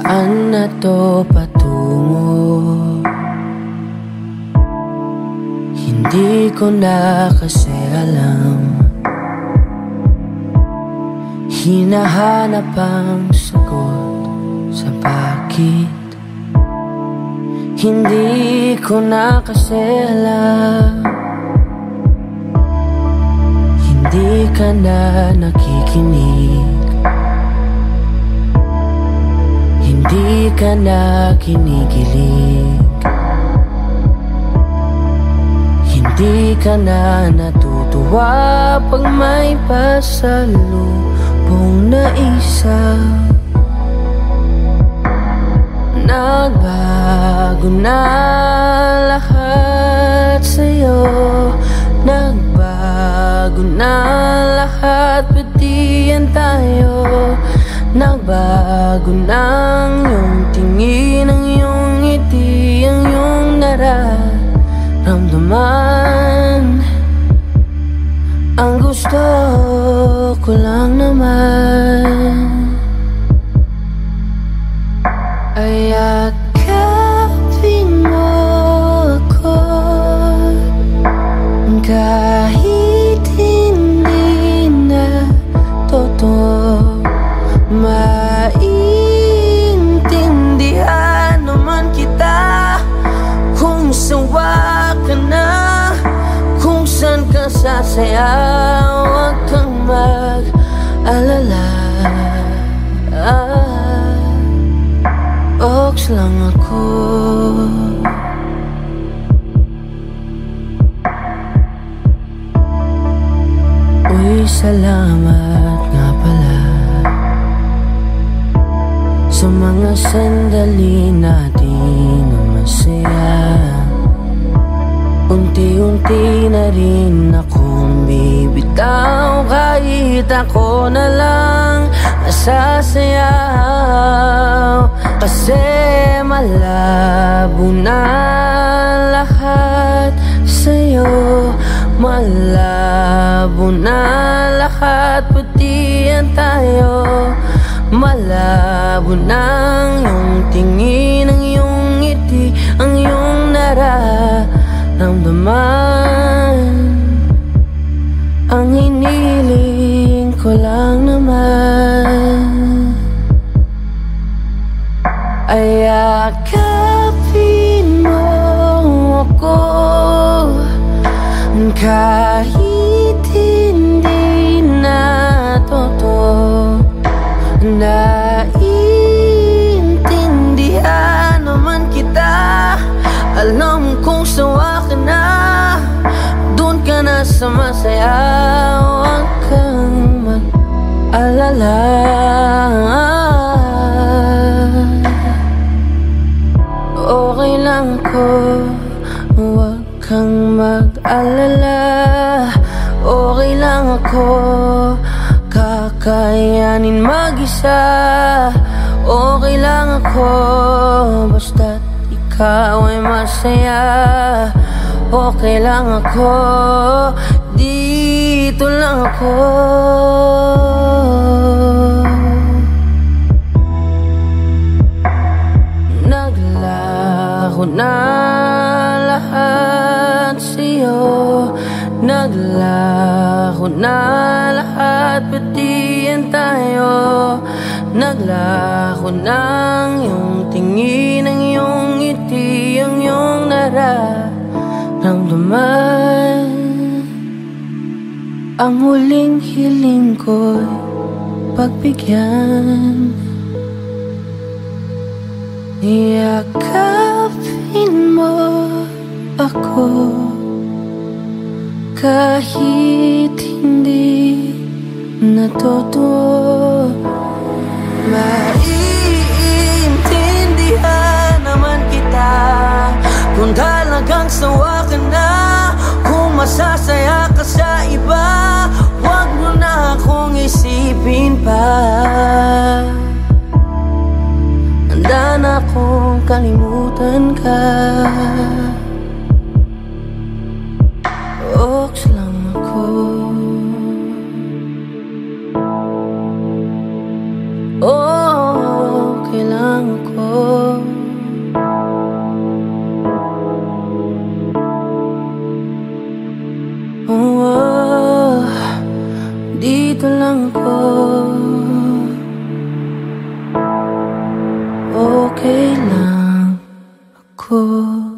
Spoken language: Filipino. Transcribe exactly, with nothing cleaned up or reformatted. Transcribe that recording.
Saan na to patungo? Hindi ko na kasi alam. Hinahanap ang sagot sa bakit. Hindi ko na kasi alam. Hindi ka na nakikinig. Hindi ka na kinikilig. Hindi ka na natutuwa pag may pasalubong na isa. Nagbago na lahat sa'yo. Nagbago na lahat, pati yan tayo. Nagbago na ang iyong tingin, ang iyong ngiti, ang iyong nararamdaman. Ang gusto ko lang naman ay yakapin mo ako, kahit hindi na totoo. Maintindihan naman kita kung sawa ka na, kung saan ka sasaya. Huwag kang mag-alala, ah, oks lang ako. Uy, salamat nga pala sa mga sandali natin na masaya. Unti-unti na rin akong bibitaw, kahit ako na lang nasasayaw. Kasi malabo na lahat sa'yo. Malabo na lahat, pati yan tayo. Malabo na ang iyong tingin, ang iyong ngiti, ang iyong nararamdaman. Ang hiniling ko lang naman ay yakapin mo ako, kahit hindi na totoo. Naiintindihan naman kita. Alam kong sawa ka na, doon ka na sa masaya. Huwag kang mag-alala, okay lang ko. Huwag kang mag-alala, okay lang ako. Kakayanin mag-isa, okay lang ako. Basta't ikaw ay masaya, okay lang ako. Dito lang ako. Naglaho na lahat sa'yo. Naglaho na lahat, pati yan tayo. Naglaho na ang iyong tingin, ang iyong ngiti, ang iyong nararamdaman. Ang huling hiling ko'y pagbigyan. Yakapin mo ako, kahit hindi na totoo. Maiintindihan naman kita kung talagang sawa ka na, kung masasaya ka sa iba. Huwag mo na akong isipin pa. Handa na akong kalimutan ka. Oks lang ako. Oh, okay lang lang ako. Okay lang ako.